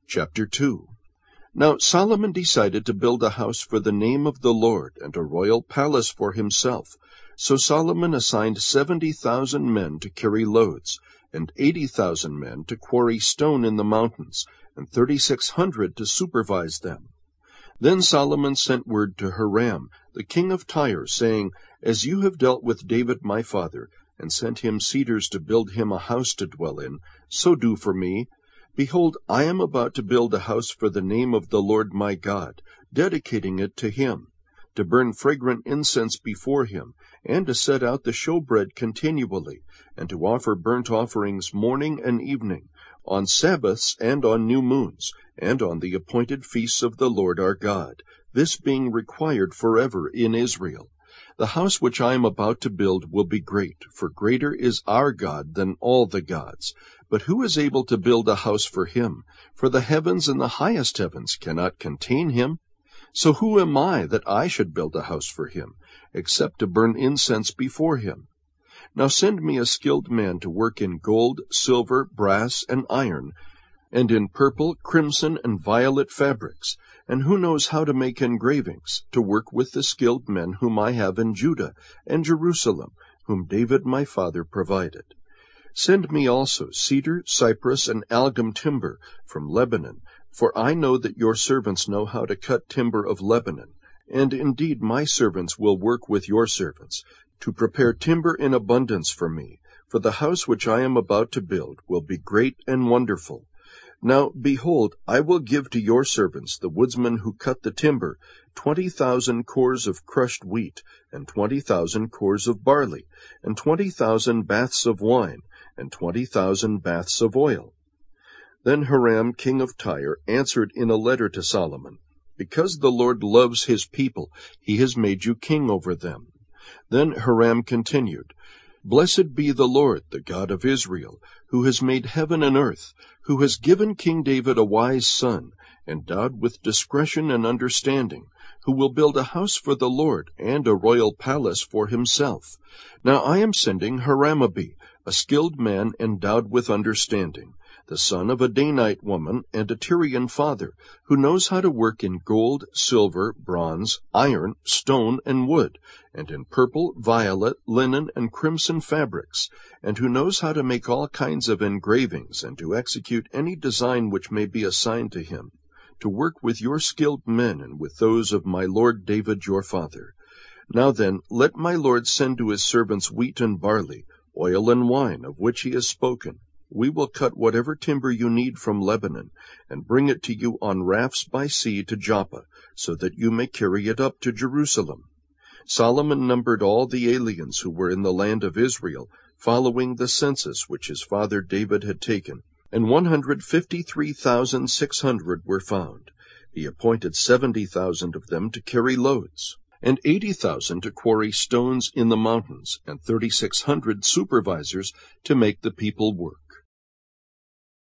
Chapter 2. Now Solomon decided to build a house for the name of the Lord and a royal palace for himself. So Solomon assigned 70,000 men to carry loads, and 80,000 men to quarry stone in the mountains, and 3,600 to supervise them. Then Solomon sent word to Hiram, the king of Tyre, saying, As you have dealt with David my father, and sent him cedars to build him a house to dwell in, so do for me. Behold, I am about to build a house for the name of the Lord my God, dedicating it to him, to burn fragrant incense before him, and to set out the showbread continually, and to offer burnt offerings morning and evening, on Sabbaths and on new moons, and on the appointed feasts of the Lord our God, this being required forever in Israel. The house which I am about to build will be great, for greater is our God than all the gods. But who is able to build a house for him? For the heavens and the highest heavens cannot contain him. So who am I that I should build a house for him, except to burn incense before him? Now send me a skilled man to work in gold, silver, brass, and iron, and in purple, crimson, and violet fabrics, and who knows how to make engravings, to work with the skilled men whom I have in Judah and Jerusalem, whom David my father provided. Send me also cedar, cypress, and algum timber from Lebanon, for I know that your servants know how to cut timber of Lebanon, and indeed my servants will work with your servants, to prepare timber in abundance for me, for the house which I am about to build will be great and wonderful. Now, behold, I will give to your servants, the woodsmen who cut the timber, 20,000 cores of crushed wheat, and 20,000 cores of barley, and 20,000 baths of wine, and 20,000 baths of oil. Then Hiram, king of Tyre, answered in a letter to Solomon, Because the Lord loves his people, he has made you king over them. Then Hiram continued, Blessed be the Lord, the God of Israel, who has made heaven and earth, who has given King David a wise son, endowed with discretion and understanding, who will build a house for the Lord and a royal palace for himself. Now I am sending Hiram-Abi, a skilled man endowed with understanding, the son of a Danite woman and a Tyrian father, who knows how to work in gold, silver, bronze, iron, stone, and wood, and in purple, violet, linen, and crimson fabrics, and who knows how to make all kinds of engravings, and to execute any design which may be assigned to him, to work with your skilled men and with those of my lord David your father. Now then, let my lord send to his servants wheat and barley, oil and wine, of which he has spoken. We will cut whatever timber you need from Lebanon, and bring it to you on rafts by sea to Joppa, so that you may carry it up to Jerusalem. Solomon numbered all the aliens who were in the land of Israel, following the census which his father David had taken, and 153,600 were found. He appointed 70,000 of them to carry loads, and 80,000 to quarry stones in the mountains, and 3,600 supervisors to make the people work.